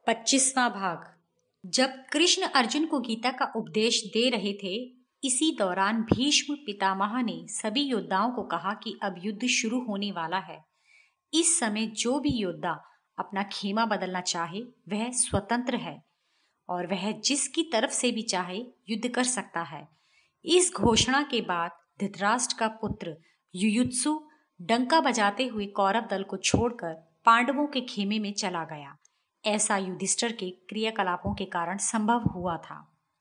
25वां भाग। जब कृष्ण अर्जुन को गीता का उपदेश दे रहे थे, इसी दौरान भीष्म पितामह ने सभी योद्धाओं को कहा कि अब युद्ध शुरू होने वाला है। इस समय जो भी योद्धा अपना खेमा बदलना चाहे वह स्वतंत्र है और वह जिसकी तरफ से भी चाहे युद्ध कर सकता है। इस घोषणा के बाद धृतराष्ट्र का पुत्र युयुत्सु डंका बजाते हुए कौरव दल को छोड़कर पांडवों के खेमे में चला गया। ऐसा युधिष्ठिर के क्रियाकलापों के कारण संभव हुआ था।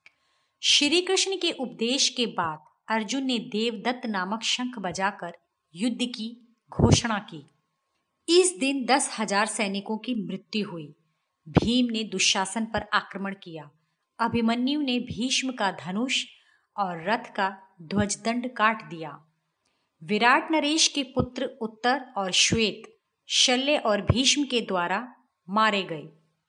श्री कृष्ण के उपदेश के बाद अर्जुन ने देवदत्त नामक शंख बजाकर युद्ध की घोषणा की। इस दिन 10,000 सैनिकों की मृत्यु हुई। भीम ने दुशासन पर आक्रमण किया। अभिमन्यु ने भीष्म का धनुष और रथ का ध्वजदंड काट दिया। विराट नरेश के पुत्र उत्तर और श्वेत शल्य और भीष्म के द्वारा मारे गए।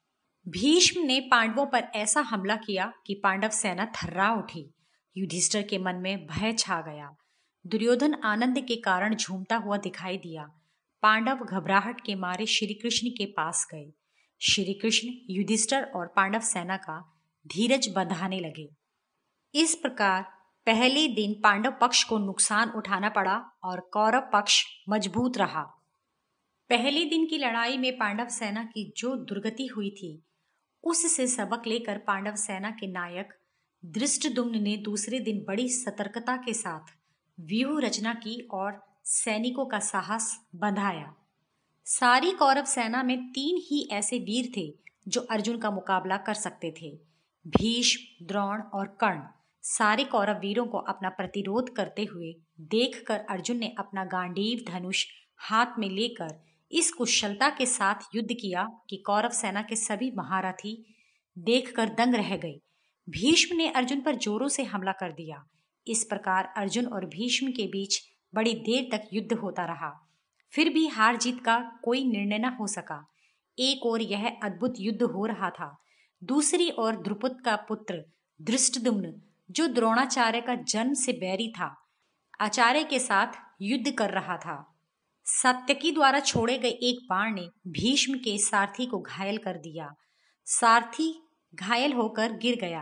भीष्म ने पांडवों पर ऐसा हमला किया कि पांडव सेना थर्रा उठी। युधिष्ठिर के मन में भय छा गया। दुर्योधन आनंद के कारण झूमता हुआ दिखाई दिया। पांडव घबराहट के मारे श्री कृष्ण के पास गए। श्री कृष्ण युधिष्ठिर और पांडव सेना का धीरज बंधाने लगे। इस प्रकार पहले दिन पांडव पक्ष को नुकसान उठाना पड़ा और कौरव पक्ष मजबूत रहा। पहले दिन की लड़ाई में पांडव सेना की जो दुर्गति हुई थी, उससे सबक लेकर पांडव सेना के नायक धृष्टद्युम्न ने दूसरे दिन बड़ी सतर्कता के साथ व्यूह रचना की और सैनिकों का साहस बंधाया। सारी कौरव सेना में 3 ही ऐसे वीर थे जो अर्जुन का मुकाबला कर सकते थे, भीष्म, द्रोण और कर्ण। सारे कौरव वीरों को अपना प्रतिरोध करते हुए देखकर अर्जुन ने अपना गांडीव धनुष हाथ में लेकर इस कुशलता के साथ युद्ध किया कि कौरव सेना के सभी महारथी देखकर दंग रह गए। भीष्म ने अर्जुन पर जोरों से हमला कर दिया। इस प्रकार अर्जुन और भीष्म के बीच बड़ी देर तक युद्ध होता रहा। फिर भी हार जीत का कोई निर्णय न हो सका। एक ओर यह अद्भुत युद्ध हो रहा था, दूसरी ओर द्रुपद का पुत्र धृष्टद्युम्न, जो द्रोणाचार्य का जन्म से बैरी था, आचार्य के साथ युद्ध कर रहा था। सात्यकी द्वारा छोड़े गए एक बाण ने भीष्म के सारथी को घायल कर दिया। सारथी घायल होकर गिर गया।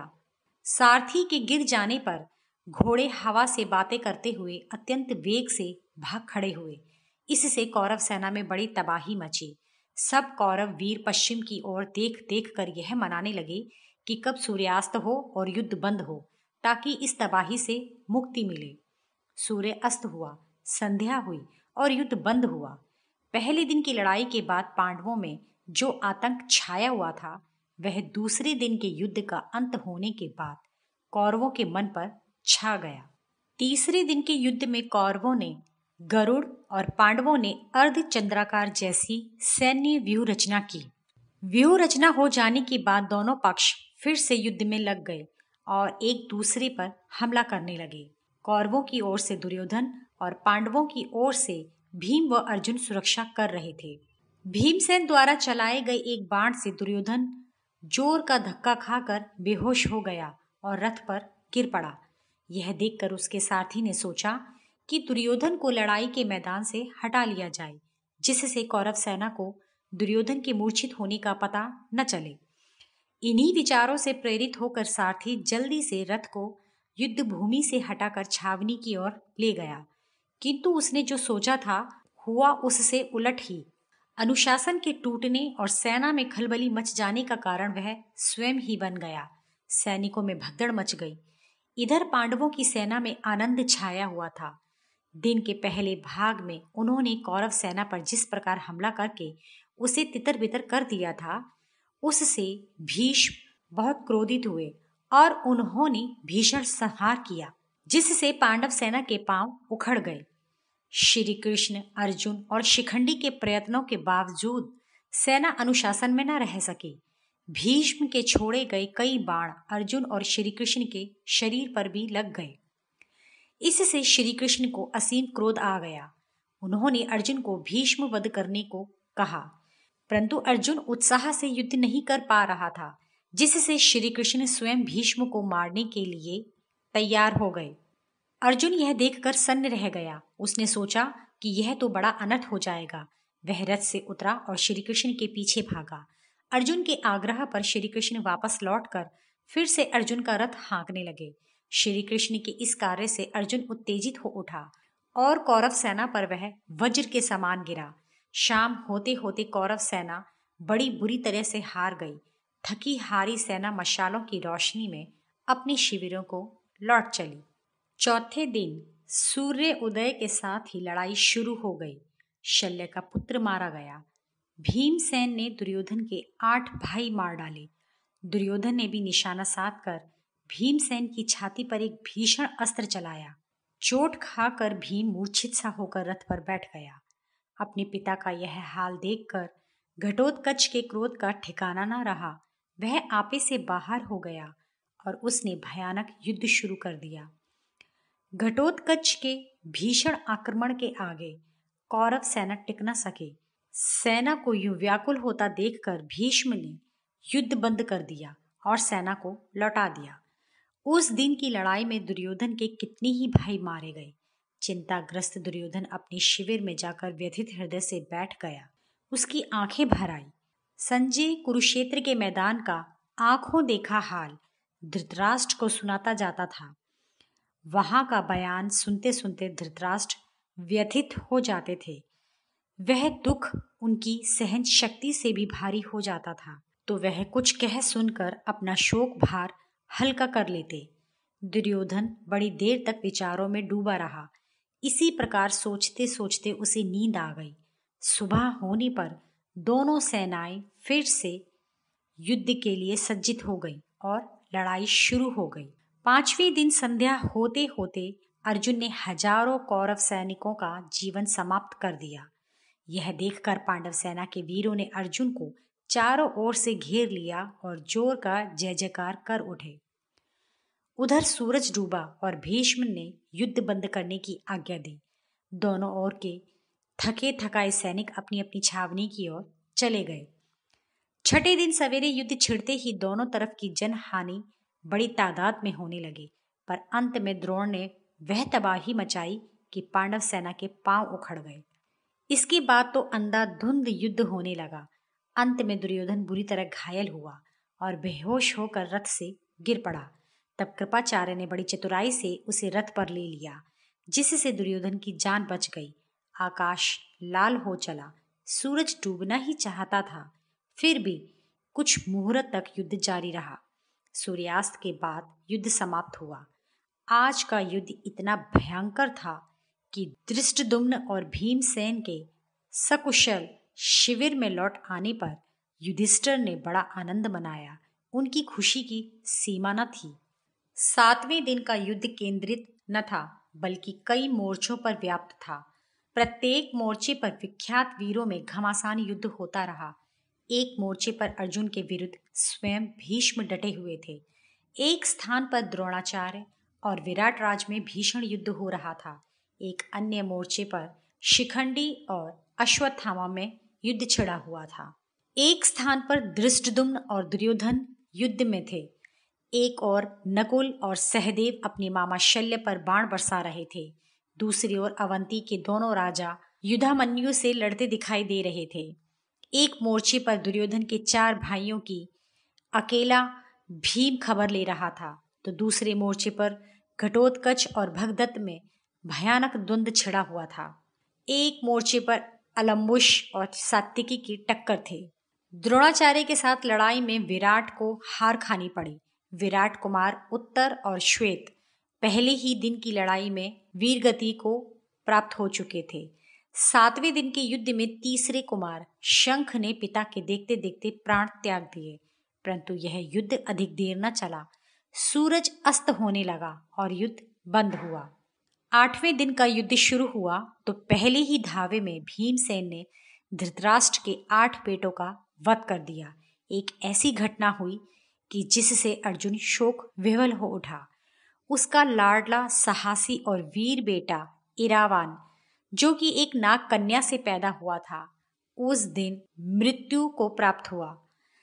सारथी के गिर जाने पर घोड़े हवा से बातें करते हुए अत्यंत वेग से भाग खड़े हुए। इससे कौरव सेना में बड़ी तबाही मची। सब कौरव वीर पश्चिम की ओर देख देख कर यह मनाने लगे कि कब सूर्यास्त हो और युद्ध बंद हो, ताकि इस तबाही से मुक्ति मिले। सूर्य अस्त हुआ, संध्या हुई और युद्ध बंद हुआ। पहले दिन की लड़ाई के बाद पांडवों में जो आतंक छाया हुआ था, वह दूसरे दिन के युद्ध का अंत होने के बाद कौरवों के मन पर छा गया। तीसरे दिन के युद्ध में कौरवों ने गरुड़ और पांडवों ने अर्धचंद्राकार जैसी सैन्य व्यूह रचना की। व्यूह रचना हो जाने के बाद दोनों पक्ष फिर से युद्ध में लग गए और एक दूसरे पर हमला करने लगे। कौरवों की ओर से दुर्योधन और पांडवों की ओर से भीम व अर्जुन सुरक्षा कर रहे थे। भीमसेन द्वारा चलाए गए एक बाण से दुर्योधन जोर का धक्का खाकर बेहोश हो गया और रथ पर गिर पड़ा। यह देखकर उसके सारथी ने सोचा कि दुर्योधन को लड़ाई के मैदान से हटा लिया जाए, जिससे कौरव सेना को दुर्योधन के मूर्छित होने का पता न चले। इन्हीं विचारों से प्रेरित होकर सारथी जल्दी से रथ को युद्ध भूमि से हटाकर छावनी की ओर ले गया, किंतु उसने जो सोचा था हुआ उससे उलट ही। अनुशासन के टूटने और सेना में खलबली मच जाने का कारण वह स्वयं ही बन गया। सैनिकों में भगदड़ मच गई। इधर पांडवों की सेना में आनंद छाया हुआ था। दिन के पहले भाग में उन्होंने कौरव सेना पर जिस प्रकार हमला करके उसे तितर बितर कर दिया था, उससे भीष्म बहुत क्रोधित हुए और उन्होंने भीषण संहार किया, जिससे पांडव सेना के पांव उखड़ गए। श्री कृष्ण, अर्जुन और शिखंडी के प्रयत्नों के बावजूद सेना अनुशासन में न रह सकी। भीष्म के छोड़े गए कई बाण अर्जुन और श्री कृष्ण के शरीर पर भी लग गए। इससे श्री कृष्ण को असीम क्रोध आ गया। उन्होंने अर्जुन को भीष्म वध करने को कहा, परंतु अर्जुन उत्साह से युद्ध नहीं कर पा रहा था, जिससे श्री कृष्ण स्वयं भीष्म को मारने के लिए तैयार हो गए। अर्जुन यह देखकर सन्न रह गया। उसने सोचा कि यह तो बड़ा अनर्थ हो जाएगा। वह रथ से उतरा और श्री कृष्ण के पीछे भागा। अर्जुन के आग्रह पर श्री कृष्ण वापस लौटकर फिर से अर्जुन का रथ हाँकने लगे। श्री कृष्ण के इस कार्य से अर्जुन उत्तेजित हो उठा और कौरव सेना पर वह वज्र के समान गिरा। शाम होते होते कौरव सेना बड़ी बुरी तरह से हार गई। थकी हारी सेना मशालों की रोशनी में अपने शिविरों को लौट चली। चौथे दिन सूर्य उदय के साथ ही लड़ाई शुरू हो गई। शल्य का पुत्र मारा गया। भीमसेन ने दुर्योधन के 8 भाई मार डाले। दुर्योधन ने भी निशाना साध कर भीमसेन की छाती पर एक भीषण अस्त्र चलाया। चोट खाकर भीम मूर्छित सा होकर रथ पर बैठ गया। अपने पिता का यह हाल देखकर घटोत्कच के क्रोध का ठिकाना न रहा। वह आपे से बाहर हो गया और उसने भयानक युद्ध शुरू कर दिया। घटोत्कच के भीषण आक्रमण के आगे कौरव सेना टिक न सके। सेना को यूं व्याकुल होता देखकर भीष्म ने युद्ध बंद कर दिया और सेना को लौटा दिया। उस दिन की लड़ाई में दुर्योधन के कितने ही भाई मारे गए। चिंताग्रस्त दुर्योधन अपने शिविर में जाकर व्यथित हृदय से बैठ गया। उसकी आंखें भर आई। संजय कुरुक्षेत्र के मैदान का आंखों देखा हाल धृतराष्ट्र को सुनाता जाता था। वहां का बयान सुनते सुनते धृतराष्ट्र व्यथित हो जाते थे। वह दुख उनकी सहन शक्ति से भी भारी हो जाता था, तो वह कुछ कह सुनकर अपना शोक भार हल्का कर लेते। दुर्योधन बड़ी देर तक विचारों में डूबा रहा। इसी प्रकार सोचते सोचते उसे नींद आ गई। सुबह होने पर दोनों सेनाएं फिर से युद्ध के लिए सज्जित हो गई और लड़ाई शुरू हो गई। 5वें दिन संध्या होते होते अर्जुन ने हजारों कौरव सैनिकों का जीवन समाप्त कर दिया। यह देखकर पांडव सेना के वीरों ने अर्जुन को चारों ओर से घेर लिया और जोर का जय जयकार कर उठे। उधर सूरज डूबा और भीष्म ने युद्ध बंद करने की आज्ञा दी। दोनों ओर के थके थकाए सैनिक अपनी अपनी छावनी की ओर चले गए। छठे दिन सवेरे युद्ध छिड़ते ही दोनों तरफ की जन हानि बड़ी तादाद में होने लगी, पर अंत में द्रोण ने वह तबाही मचाई कि पांडव सेना के पांव उखड़ गए। इसके बाद तो अंधाधुंध युद्ध होने लगा। अंत में दुर्योधन बुरी तरह घायल हुआ और बेहोश होकर रथ से गिर पड़ा। तब कृपाचार्य ने बड़ी चतुराई से उसे रथ पर ले लिया, जिससे दुर्योधन की जान बच गई। आकाश लाल हो चला। सूरज डूबना ही चाहता था, फिर भी कुछ मुहूर्त तक युद्ध जारी रहा। सूर्यास्त के बाद युद्ध समाप्त हुआ। आज का युद्ध इतना भयंकर था कि धृष्टद्युम्न और भीमसेन के सकुशल शिविर में लौट आने पर युधिष्ठिर ने बड़ा आनंद मनाया। उनकी खुशी की सीमा न थी। 7वें दिन का युद्ध केंद्रित न था, बल्कि कई मोर्चों पर व्याप्त था। प्रत्येक मोर्चे पर विख्यात वीरों में घमासान युद्ध होता रहा। एक मोर्चे पर अर्जुन के विरुद्ध स्वयं भीष्म डटे हुए थे। एक स्थान पर द्रोणाचार्य और विराट राज में भीषण युद्ध हो रहा था। एक अन्य मोर्चे पर शिखंडी और अश्वत्थामा में युद्ध छिड़ा हुआ था। एक स्थान पर धृष्टद्युम्न और दुर्योधन युद्ध में थे। एक और नकुल और सहदेव अपने मामा शल्य पर बाण बरसा रहे थे। दूसरी ओर अवंती के दोनों राजा युधामन्यु से लड़ते दिखाई दे रहे थे। एक मोर्चे पर दुर्योधन के 4 भाइयों की अकेला भीम खबर ले रहा था, तो दूसरे मोर्चे पर घटोत्कच और भगदत्त में भयानक द्वंद्व छिड़ा हुआ था। एक मोर्चे पर अलम्बुश और सात्विकी की टक्कर थे। द्रोणाचार्य के साथ लड़ाई में विराट को हार खानी पड़ी। विराट कुमार उत्तर और श्वेत पहले ही दिन की लड़ाई में वीरगति को प्राप्त हो चुके थे। 7वें दिन के युद्ध में तीसरे कुमार शंख ने पिता के देखते देखते प्राण त्याग दिए, परंतु यह युद्ध अधिक देर न चला। सूरज अस्त होने लगा और युद्ध बंद हुआ। 8वें दिन का युद्ध शुरू हुआ तो पहले ही धावे में भीमसेन ने धृतराष्ट्र के 8 बेटों का वध कर दिया। एक ऐसी घटना हुई कि जिससे अर्जुन शोक विह्वल हो उठा। उसका लाडला साहसी और वीर बेटा इरावान, जो कि एक नाग कन्या से पैदा हुआ था, उस दिन मृत्यु को प्राप्त हुआ।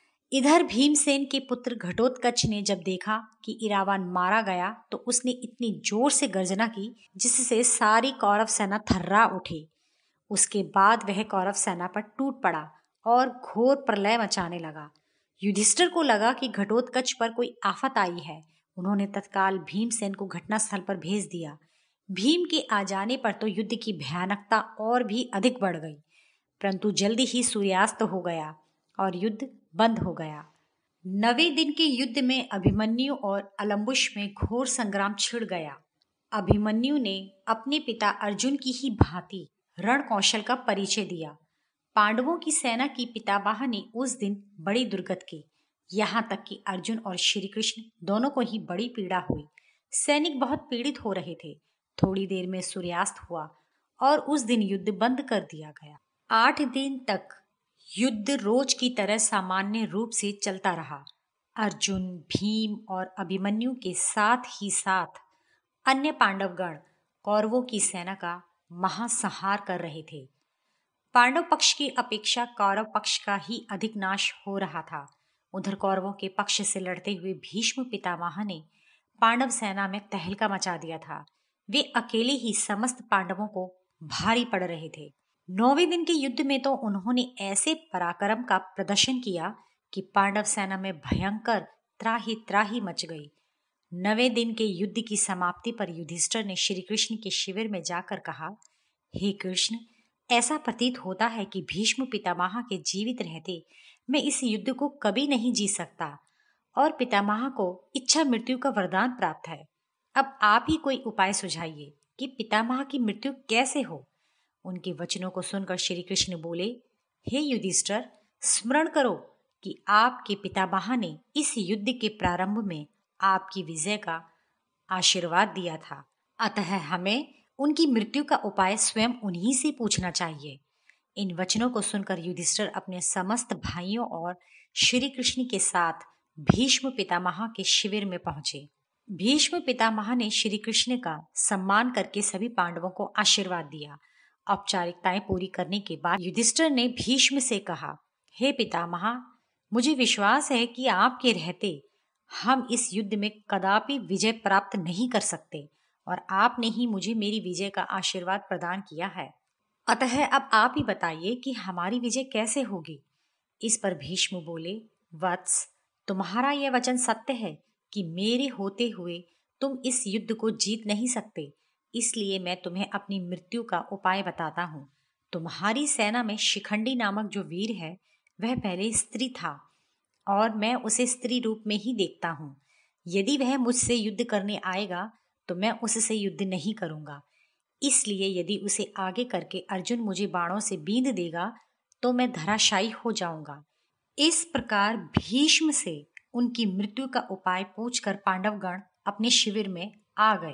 इधर भीमसेन के पुत्र घटोत्कच ने जब देखा कि इरावान मारा गया तो उसने इतनी जोर से गर्जना की जिससे सारी कौरव सेना थर्रा उठी। उसके बाद वह कौरव सेना पर टूट पड़ा और घोर प्रलय मचाने लगा। युधिष्ठिर को लगा कि घटोत्कच पर कोई आफत आई है। उन्होंने तत्काल भीमसेन को घटनास्थल पर भेज दिया। भीम के आ जाने पर तो युद्ध की भयानकता और भी अधिक बढ़ गई, परंतु जल्दी ही सूर्यास्त हो गया और युद्ध बंद हो गया। 9वें दिन के युद्ध में अभिमन्यु और अलम्बुश में घोर संग्राम छिड़ गया। अभिमन्यु ने अपने पिता अर्जुन की ही भांति रण कौशल का परिचय दिया। पांडवों की सेना की पितामह ने उस दिन बड़ी दुर्गत की, यहाँ तक कि अर्जुन और श्री कृष्ण दोनों को ही बड़ी पीड़ा हुई। सैनिक बहुत पीड़ित हो रहे थे। थोड़ी देर में सूर्यास्त हुआ और उस दिन युद्ध बंद कर दिया गया। 8 दिन तक युद्ध रोज की तरह सामान्य रूप से चलता रहा। अर्जुन, भीम और अभिमन्यु के साथ ही साथ अन्य पांडवगण कौरवों की सेना का महासंहार कर रहे थे। पांडव पक्ष की अपेक्षा कौरव पक्ष का ही अधिक नाश हो रहा था। उधर कौरवों के पक्ष से लड़ते हुए भीष्म पितामह ने पांडव सेना में तहलका मचा दिया था। वे अकेले ही समस्त पांडवों को भारी पड़ रहे थे। 9वें दिन के युद्ध में तो उन्होंने ऐसे पराक्रम का प्रदर्शन किया कि पांडव सेना में भयंकर त्राही त्राही मच गई। 9वें दिन के युद्ध की समाप्ति पर युधिष्ठिर ने श्री कृष्ण के शिविर में जाकर कहा, हे कृष्ण, ऐसा प्रतीत होता है कि भीष्म पितामह के जीवित रहते मैं इस युद्ध को कभी नहीं जीत सकता और पितामह को इच्छा मृत्यु का वरदान प्राप्त है। अब आप ही कोई उपाय सुझाइए कि पितामह की मृत्यु कैसे हो। उनके वचनों को सुनकर श्री कृष्ण बोले, हे युधिष्ठिर, स्मरण करो कि आपके पितामह ने इस युद्ध के प्रारंभ में आपकी विजय का आशीर्वाद दिया था, अतः हमें उनकी मृत्यु का उपाय स्वयं उन्हीं से पूछना चाहिए। इन वचनों को सुनकर युधिष्ठिर अपने समस्त भाइयों और श्री कृष्ण के साथ भीष्म पितामह के शिविर में पहुंचे। भीष्म पितामह ने श्री कृष्ण का सम्मान करके सभी पांडवों को आशीर्वाद दिया। औपचारिकताएं पूरी करने के बाद युधिष्ठिर ने भीष्म से कहा, हे पितामह, मुझे विश्वास है कि आपके रहते हम इस युद्ध में कदापि विजय प्राप्त नहीं कर सकते और आपने ही मुझे मेरी विजय का आशीर्वाद प्रदान किया है। अतः अब आप ही बताइए कि हमारी विजय कैसे होगी। इस पर भीष्म बोले, वत्स, तुम्हारा यह वचन सत्य है कि मेरे होते हुए तुम इस युद्ध को जीत नहीं सकते, इसलिए मैं तुम्हें अपनी मृत्यु का उपाय बताता हूँ। तुम्हारी सेना में शिखंडी नामक जो वीर है वह पहले स्त्री था और मैं उसे स्त्री रूप में ही देखता हूँ। यदि वह मुझसे युद्ध करने आएगा तो मैं उससे युद्ध नहीं करूँगा, इसलिए यदि उसे आगे करके अर्जुन मुझे बाणों से बींध देगा तो मैं धराशायी हो जाऊंगा। इस प्रकार भीष्म से उनकी मृत्यु का उपाय पूछकर पांडवगण अपने शिविर में आ गए।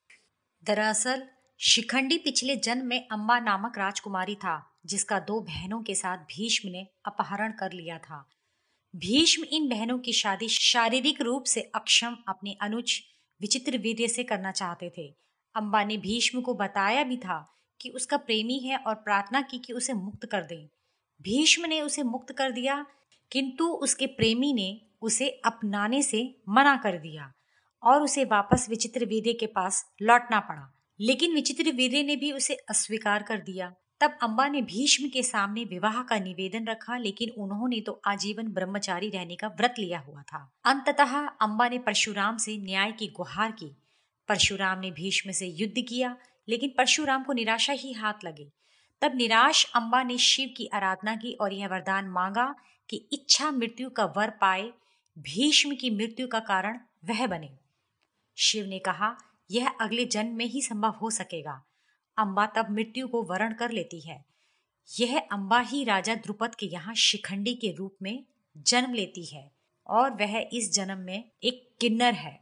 दरअसल शिखंडी पिछले जन्म में अम्बा नामक राजकुमारी था, जिसका 2 बहनों के साथ भीष्म ने अपहरण कर लिया था। भीष्म इन बहनों की शादी शारीरिक रूप से अक्षम अपने अनुज विचित्रवीर्य से करना चाहते थे। अम्बा ने भीष्म को बताया भी था कि उसका प्रेमी है और प्रार्थना की कि उसे मुक्त कर दें। भीष्म ने उसे मुक्त कर दिया, किंतु उसके प्रेमी ने उसे अपनाने से मना कर दिया और उसे वापस विचित्रवीर्य के पास लौटना पड़ा। लेकिन विचित्रवीर्य ने भी उसे अस्वीकार कर दिया। तब अम्बा ने भीष्म के सामने विवाह का निवेदन रखा, लेकिन उन्होंने तो आजीवन ब्रह्मचारी रहने का व्रत लिया हुआ था। अंततः अम्बा ने परशुराम से न्याय की गुहार की। परशुराम ने भीष्म से युद्ध किया, लेकिन परशुराम को निराशा ही हाथ लगी। तब निराश अम्बा ने शिव की आराधना की और यह वरदान मांगा कि इच्छा मृत्यु का वर पाए भीष्म की मृत्यु का कारण वह बने। शिव ने कहा, यह अगले जन्म में ही संभव हो सकेगा। अम्बा तब मृत्यु को वरण कर लेती है। यह अम्बा ही राजा द्रुपद के यहाँ शिखंडी के रूप में जन्म लेती है और वह इस जन्म में एक किन्नर है।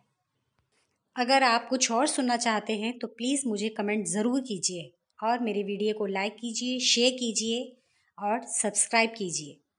अगर आप कुछ और सुनना चाहते हैं तो प्लीज़ मुझे कमेंट ज़रूर कीजिए और मेरे वीडियो को लाइक कीजिए, शेयर कीजिए और सब्सक्राइब कीजिए।